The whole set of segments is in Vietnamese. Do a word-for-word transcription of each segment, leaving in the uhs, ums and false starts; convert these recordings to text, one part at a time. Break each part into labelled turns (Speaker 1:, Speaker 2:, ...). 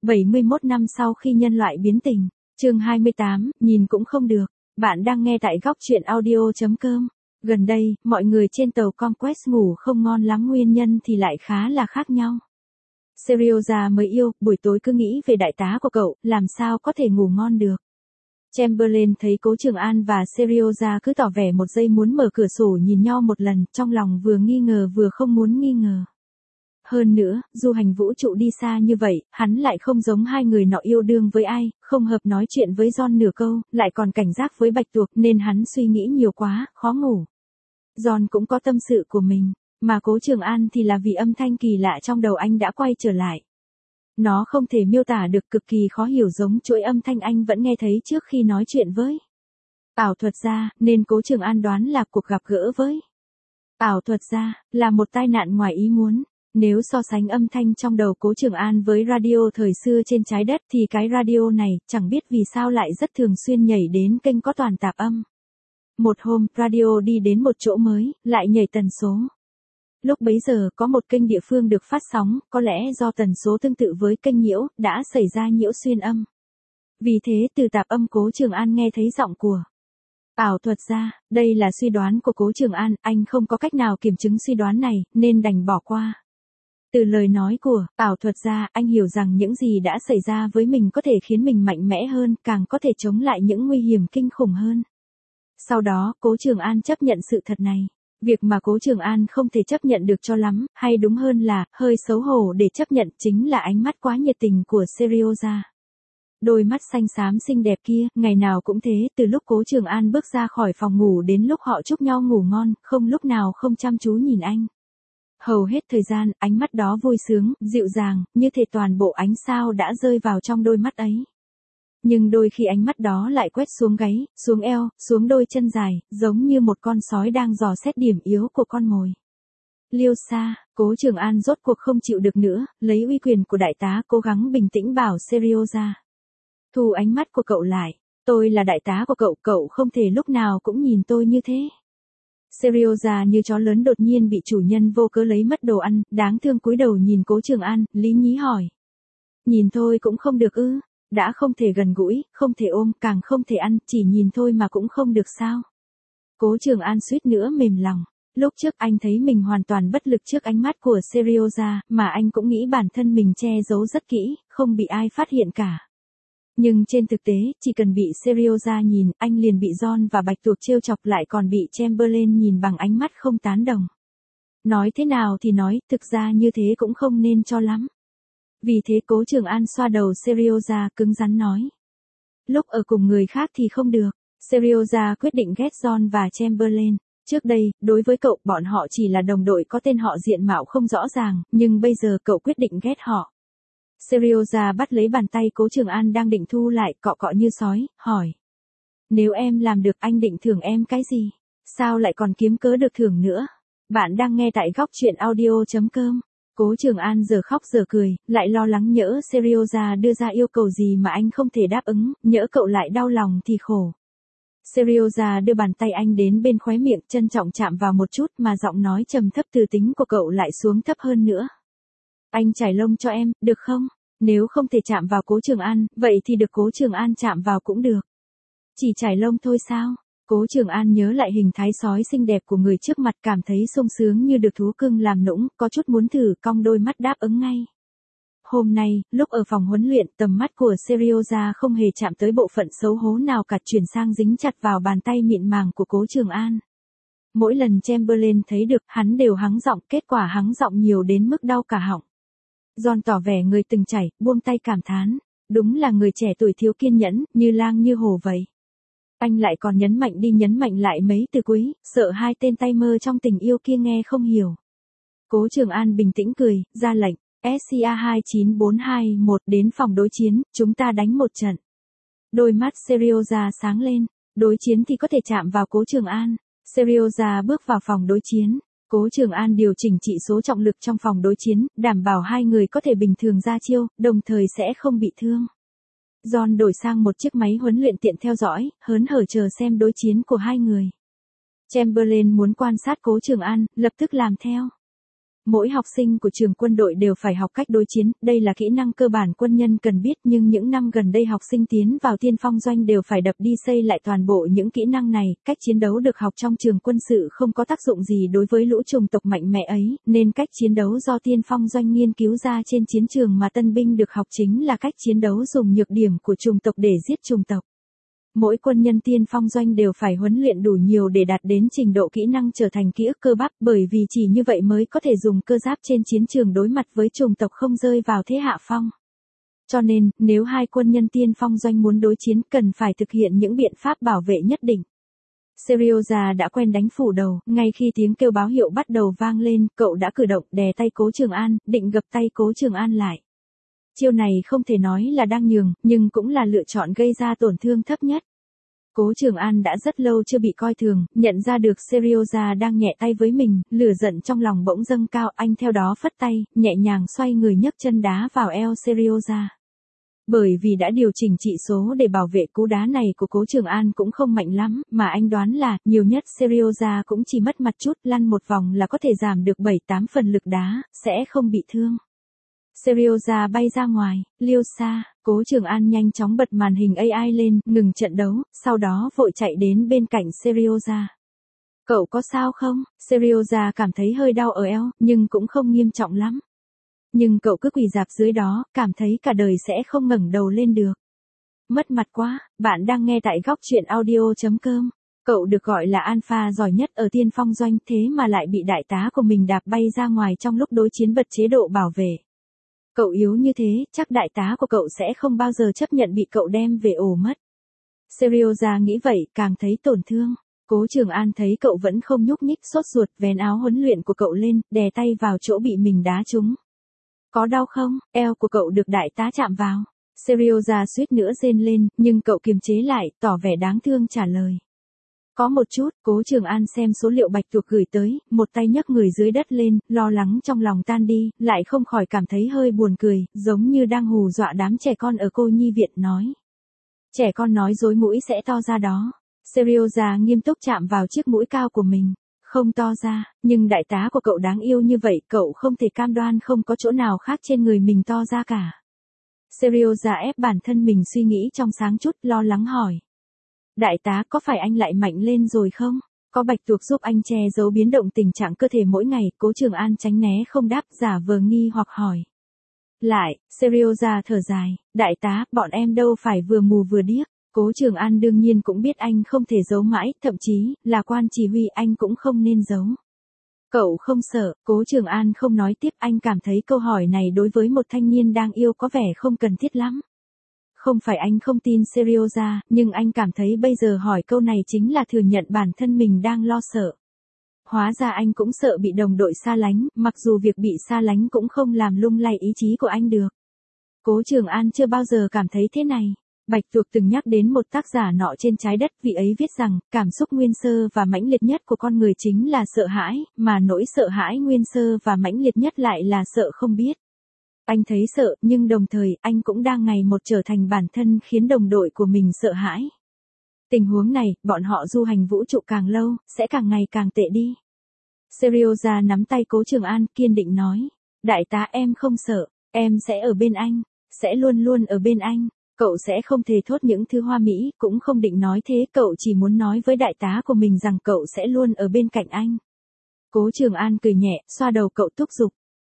Speaker 1: bảy mươi mốt năm sau khi nhân loại biến tình. Chương hai mươi tám, nhìn cũng không được. Bạn đang nghe tại góc truyện audio chấm com. Gần đây, mọi người trên tàu Conquest ngủ không ngon lắm, nguyên nhân thì lại khá là khác nhau. Serioza mới yêu, buổi tối cứ nghĩ về đại tá của cậu, làm sao có thể ngủ ngon được. Chamberlain thấy Cố Trường An và Serioza cứ tỏ vẻ một giây muốn mở cửa sổ nhìn nhau một lần, trong lòng vừa nghi ngờ vừa không muốn nghi ngờ. Hơn nữa, du hành vũ trụ đi xa như vậy, hắn lại không giống hai người nọ yêu đương với ai, không hợp nói chuyện với John nửa câu, lại còn cảnh giác với Bạch Tuộc nên hắn suy nghĩ nhiều quá, khó ngủ. John cũng có tâm sự của mình, mà Cố Trường An thì là vì âm thanh kỳ lạ trong đầu anh đã quay trở lại. Nó không thể miêu tả được, cực kỳ khó hiểu, giống chuỗi âm thanh anh vẫn nghe thấy trước khi nói chuyện với ảo thuật gia, nên Cố Trường An đoán là cuộc gặp gỡ với ảo thuật gia là một tai nạn ngoài ý muốn. Nếu so sánh âm thanh trong đầu Cố Trường An với radio thời xưa trên trái đất thì cái radio này chẳng biết vì sao lại rất thường xuyên nhảy đến kênh có toàn tạp âm. Một hôm, radio đi đến một chỗ mới, lại nhảy tần số. Lúc bấy giờ có một kênh địa phương được phát sóng, có lẽ do tần số tương tự với kênh nhiễu, đã xảy ra nhiễu xuyên âm. Vì thế từ tạp âm Cố Trường An nghe thấy giọng của ảo thuật gia. Đây là suy đoán của Cố Trường An, anh không có cách nào kiểm chứng suy đoán này, nên đành bỏ qua. Từ lời nói của ảo thuật gia, anh hiểu rằng những gì đã xảy ra với mình có thể khiến mình mạnh mẽ hơn, càng có thể chống lại những nguy hiểm kinh khủng hơn. Sau đó, Cố Trường An chấp nhận sự thật này. Việc mà Cố Trường An không thể chấp nhận được cho lắm, hay đúng hơn là, hơi xấu hổ để chấp nhận, chính là ánh mắt quá nhiệt tình của Serioza. Đôi mắt xanh xám xinh đẹp kia, ngày nào cũng thế, từ lúc Cố Trường An bước ra khỏi phòng ngủ đến lúc họ chúc nhau ngủ ngon, không lúc nào không chăm chú nhìn anh. Hầu hết thời gian, ánh mắt đó vui sướng, dịu dàng, như thể toàn bộ ánh sao đã rơi vào trong đôi mắt ấy. Nhưng đôi khi ánh mắt đó lại quét xuống gáy, xuống eo, xuống đôi chân dài, giống như một con sói đang dò xét điểm yếu của con mồi. Liêu xa, Cố Trường An rốt cuộc không chịu được nữa, lấy uy quyền của đại tá cố gắng bình tĩnh bảo Serioza. Thu ánh mắt của cậu lại, tôi là đại tá của cậu, cậu không thể lúc nào cũng nhìn tôi như thế. Serioza như chó lớn đột nhiên bị chủ nhân vô cớ lấy mất đồ ăn, đáng thương cúi đầu nhìn Cố Trường An, lý nhí hỏi. Nhìn thôi cũng không được ư, đã không thể gần gũi, không thể ôm, càng không thể ăn, chỉ nhìn thôi mà cũng không được sao. Cố Trường An suýt nữa mềm lòng. Lúc trước anh thấy mình hoàn toàn bất lực trước ánh mắt của Serioza, mà anh cũng nghĩ bản thân mình che giấu rất kỹ, không bị ai phát hiện cả. Nhưng trên thực tế, chỉ cần bị Serioza nhìn, anh liền bị John và Bạch Tuộc trêu chọc, lại còn bị Chamberlain nhìn bằng ánh mắt không tán đồng. Nói thế nào thì nói, thực ra như thế cũng không nên cho lắm. Vì thế Cố Trường An xoa đầu Serioza, cứng rắn nói. Lúc ở cùng người khác thì không được. Serioza quyết định ghét John và Chamberlain. Trước đây, đối với cậu, bọn họ chỉ là đồng đội có tên họ diện mạo không rõ ràng, nhưng bây giờ cậu quyết định ghét họ. Serioza bắt lấy bàn tay Cố Trường An đang định thu lại, cọ cọ như sói, hỏi. Nếu em làm được, anh định thưởng em cái gì? Sao lại còn kiếm cớ được thưởng nữa? Bạn đang nghe tại góc truyện audio chấm com. Cố Trường An giờ khóc giờ cười, lại lo lắng nhỡ Serioza đưa ra yêu cầu gì mà anh không thể đáp ứng, nhỡ cậu lại đau lòng thì khổ. Serioza đưa bàn tay anh đến bên khóe miệng, trân trọng chạm vào một chút, mà giọng nói trầm thấp từ tính của cậu lại xuống thấp hơn nữa. Anh chải lông cho em, được không? Nếu không thể chạm vào Cố Trường An, vậy thì được Cố Trường An chạm vào cũng được. Chỉ chải lông thôi sao? Cố Trường An nhớ lại hình thái sói xinh đẹp của người trước mặt, cảm thấy sung sướng như được thú cưng làm nũng, có chút muốn thử, cong đôi mắt đáp ứng ngay. Hôm nay, lúc ở phòng huấn luyện, tầm mắt của Serioza không hề chạm tới bộ phận xấu hố nào cả, chuyển sang dính chặt vào bàn tay mịn màng của Cố Trường An. Mỗi lần Chamberlain thấy được, hắn đều hắng giọng, kết quả hắng giọng nhiều đến mức đau cả họng. John tỏ vẻ người từng trải, buông tay cảm thán. Đúng là người trẻ tuổi thiếu kiên nhẫn, như lang như hổ vậy. Anh lại còn nhấn mạnh đi nhấn mạnh lại mấy từ cuối, sợ hai tên tay mơ trong tình yêu kia nghe không hiểu. Cố Trường An bình tĩnh cười, ra lệnh, ét xê a hai chín bốn hai một đến phòng đối chiến, chúng ta đánh một trận. Đôi mắt Serioza sáng lên, đối chiến thì có thể chạm vào Cố Trường An. Serioza bước vào phòng đối chiến. Cố Trường An điều chỉnh chỉ số trọng lực trong phòng đối chiến, đảm bảo hai người có thể bình thường ra chiêu, đồng thời sẽ không bị thương. John đổi sang một chiếc máy huấn luyện tiện theo dõi, hớn hở chờ xem đối chiến của hai người. Chamberlain muốn quan sát Cố Trường An, lập tức làm theo. Mỗi học sinh của trường quân đội đều phải học cách đối chiến, đây là kỹ năng cơ bản quân nhân cần biết, nhưng những năm gần đây học sinh tiến vào tiên phong doanh đều phải đập đi xây lại toàn bộ những kỹ năng này, cách chiến đấu được học trong trường quân sự không có tác dụng gì đối với lũ chủng tộc mạnh mẽ ấy, nên cách chiến đấu do tiên phong doanh nghiên cứu ra trên chiến trường mà tân binh được học chính là cách chiến đấu dùng nhược điểm của chủng tộc để giết chủng tộc. Mỗi quân nhân tiên phong doanh đều phải huấn luyện đủ nhiều để đạt đến trình độ kỹ năng trở thành ký ức cơ bắp, bởi vì chỉ như vậy mới có thể dùng cơ giáp trên chiến trường đối mặt với chủng tộc không rơi vào thế hạ phong. Cho nên, nếu hai quân nhân tiên phong doanh muốn đối chiến cần phải thực hiện những biện pháp bảo vệ nhất định. Serioja đã quen đánh phủ đầu, ngay khi tiếng kêu báo hiệu bắt đầu vang lên, cậu đã cử động đè tay Cố Trường An, định gập tay Cố Trường An lại. Chiêu này không thể nói là đang nhường, nhưng cũng là lựa chọn gây ra tổn thương thấp nhất. Cố Trường An đã rất lâu chưa bị coi thường, nhận ra được Serioja đang nhẹ tay với mình, lửa giận trong lòng bỗng dâng cao, anh theo đó phất tay, nhẹ nhàng xoay người nhấc chân đá vào eo Serioja. Bởi vì đã điều chỉnh trị số để bảo vệ cú đá này của Cố Trường An cũng không mạnh lắm, mà anh đoán là, nhiều nhất Serioja cũng chỉ mất mặt chút, lăn một vòng là có thể giảm được bảy tám phần lực đá, sẽ không bị thương. Serioja bay ra ngoài, liêu xa, Cố Trường An nhanh chóng bật màn hình a i lên, ngừng trận đấu, sau đó vội chạy đến bên cạnh Serioja. Cậu có sao không? Serioja cảm thấy hơi đau ở eo, nhưng cũng không nghiêm trọng lắm. Nhưng cậu cứ quỳ rạp dưới đó, cảm thấy cả đời sẽ không ngẩng đầu lên được. Mất mặt quá, bạn đang nghe tại góc truyện audio chấm com. Cậu được gọi là alpha giỏi nhất ở tiên phong doanh, thế mà lại bị đại tá của mình đạp bay ra ngoài trong lúc đối chiến bật chế độ bảo vệ. Cậu yếu như thế, chắc đại tá của cậu sẽ không bao giờ chấp nhận bị cậu đem về ổ mất. Serioja nghĩ vậy, càng thấy tổn thương. Cố Trường An thấy cậu vẫn không nhúc nhích, sốt ruột, vén áo huấn luyện của cậu lên, đè tay vào chỗ bị mình đá trúng. Có đau không? Eo của cậu được đại tá chạm vào. Serioja suýt nữa rên lên, nhưng cậu kiềm chế lại, tỏ vẻ đáng thương trả lời. Có một chút. Cố Trường An xem số liệu Bạch Tuộc gửi tới, một tay nhấc người dưới đất lên, lo lắng trong lòng tan đi, lại không khỏi cảm thấy hơi buồn cười, giống như đang hù dọa đám trẻ con ở cô nhi viện, nói. Trẻ con nói dối mũi sẽ to ra đó. Serioja nghiêm túc chạm vào chiếc mũi cao của mình. Không to ra, nhưng đại tá của cậu đáng yêu như vậy, cậu không thể cam đoan không có chỗ nào khác trên người mình to ra cả. Serioja ép bản thân mình suy nghĩ trong sáng chút, lo lắng hỏi. Đại tá, có phải anh lại mạnh lên rồi không? Có Bạch Tuộc giúp anh che giấu biến động tình trạng cơ thể mỗi ngày, Cố Trường An tránh né không đáp, giả vờ nghi hoặc hỏi. Lại, Serioja thở dài, đại tá, bọn em đâu phải vừa mù vừa điếc. Cố Trường An đương nhiên cũng biết anh không thể giấu mãi, thậm chí, là quan chỉ huy anh cũng không nên giấu. Cậu không sợ? Cố Trường An không nói tiếp, anh cảm thấy câu hỏi này đối với một thanh niên đang yêu có vẻ không cần thiết lắm. Không phải anh không tin Serioja, nhưng anh cảm thấy bây giờ hỏi câu này chính là thừa nhận bản thân mình đang lo sợ. Hóa ra anh cũng sợ bị đồng đội xa lánh, mặc dù việc bị xa lánh cũng không làm lung lay ý chí của anh được. Cố Trường An chưa bao giờ cảm thấy thế này. Bạch Tuộc từng nhắc đến một tác giả nọ trên trái đất, vị ấy viết rằng, cảm xúc nguyên sơ và mãnh liệt nhất của con người chính là sợ hãi, mà nỗi sợ hãi nguyên sơ và mãnh liệt nhất lại là sợ không biết. Anh thấy sợ, nhưng đồng thời, anh cũng đang ngày một trở thành bản thân khiến đồng đội của mình sợ hãi. Tình huống này, bọn họ du hành vũ trụ càng lâu, sẽ càng ngày càng tệ đi. Serioja nắm tay Cố Trường An, kiên định nói. Đại tá, em không sợ, em sẽ ở bên anh, sẽ luôn luôn ở bên anh. Cậu sẽ không thể thốt những thứ hoa mỹ, cũng không định nói thế, cậu chỉ muốn nói với đại tá của mình rằng cậu sẽ luôn ở bên cạnh anh. Cố Trường An cười nhẹ, xoa đầu cậu thúc giục.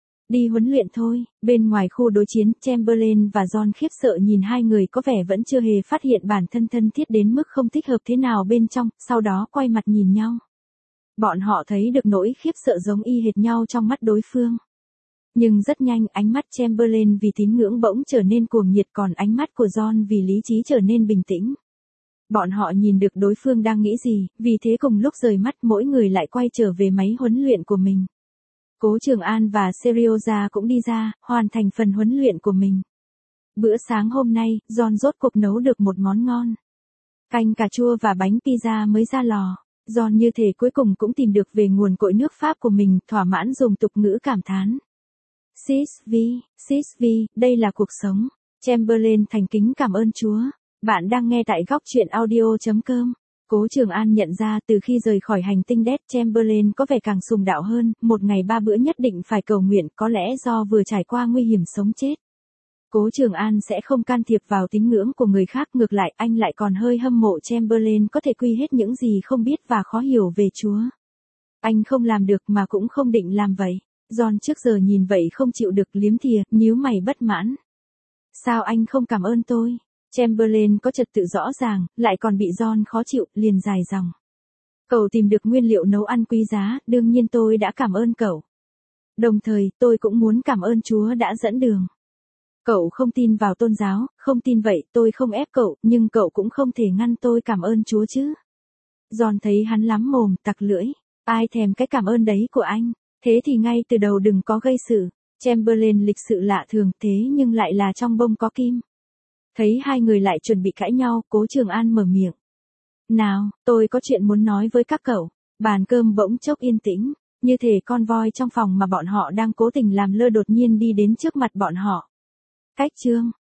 Speaker 1: Đi huấn luyện thôi. Bên ngoài khu đối chiến, Chamberlain và John khiếp sợ nhìn hai người có vẻ vẫn chưa hề phát hiện bản thân thân thiết đến mức không thích hợp thế nào bên trong, sau đó quay mặt nhìn nhau. Bọn họ thấy được nỗi khiếp sợ giống y hệt nhau trong mắt đối phương. Nhưng rất nhanh, ánh mắt Chamberlain vì tín ngưỡng bỗng trở nên cuồng nhiệt, còn ánh mắt của John vì lý trí trở nên bình tĩnh. Bọn họ nhìn được đối phương đang nghĩ gì, vì thế cùng lúc rời mắt mỗi người lại quay trở về máy huấn luyện của mình. Cố Trường An và Serioja cũng đi ra, hoàn thành phần huấn luyện của mình. Bữa sáng hôm nay, John rốt cuộc nấu được một món ngon. Canh cà chua và bánh pizza mới ra lò. John như thể cuối cùng cũng tìm được về nguồn cội nước Pháp của mình, thỏa mãn dùng tục ngữ cảm thán. Sis vi, sis vi, đây là cuộc sống. Chamberlain thành kính cảm ơn Chúa. Bạn đang nghe tại góc truyện audio chấm com. Cố Trường An nhận ra từ khi rời khỏi hành tinh Death Chamberlain có vẻ càng sùng đạo hơn, một ngày ba bữa nhất định phải cầu nguyện, có lẽ do vừa trải qua nguy hiểm sống chết. Cố Trường An sẽ không can thiệp vào tín ngưỡng của người khác, ngược lại anh lại còn hơi hâm mộ Chamberlain có thể quy hết những gì không biết và khó hiểu về Chúa. Anh không làm được mà cũng không định làm vậy. John trước giờ nhìn vậy không chịu được, liếm thìa, nhíu mày bất mãn. Sao anh không cảm ơn tôi? Chamberlain có trật tự rõ ràng, lại còn bị John khó chịu, liền dài dòng. Cậu tìm được nguyên liệu nấu ăn quý giá, đương nhiên tôi đã cảm ơn cậu. Đồng thời, tôi cũng muốn cảm ơn Chúa đã dẫn đường. Cậu không tin vào tôn giáo, không tin vậy, tôi không ép cậu, nhưng cậu cũng không thể ngăn tôi cảm ơn Chúa chứ. John thấy hắn lắm mồm, tặc lưỡi. Ai thèm cái cảm ơn đấy của anh, thế thì ngay từ đầu đừng có gây sự. Chamberlain lịch sự lạ thường thế nhưng lại là trong bông có kim. Thấy hai người lại chuẩn bị cãi nhau, Cố Trường An mở miệng. Nào, tôi có chuyện muốn nói với các cậu. Bàn cơm bỗng chốc yên tĩnh, như thể con voi trong phòng mà bọn họ đang cố tình làm lơ đột nhiên đi đến trước mặt bọn họ. Cách chương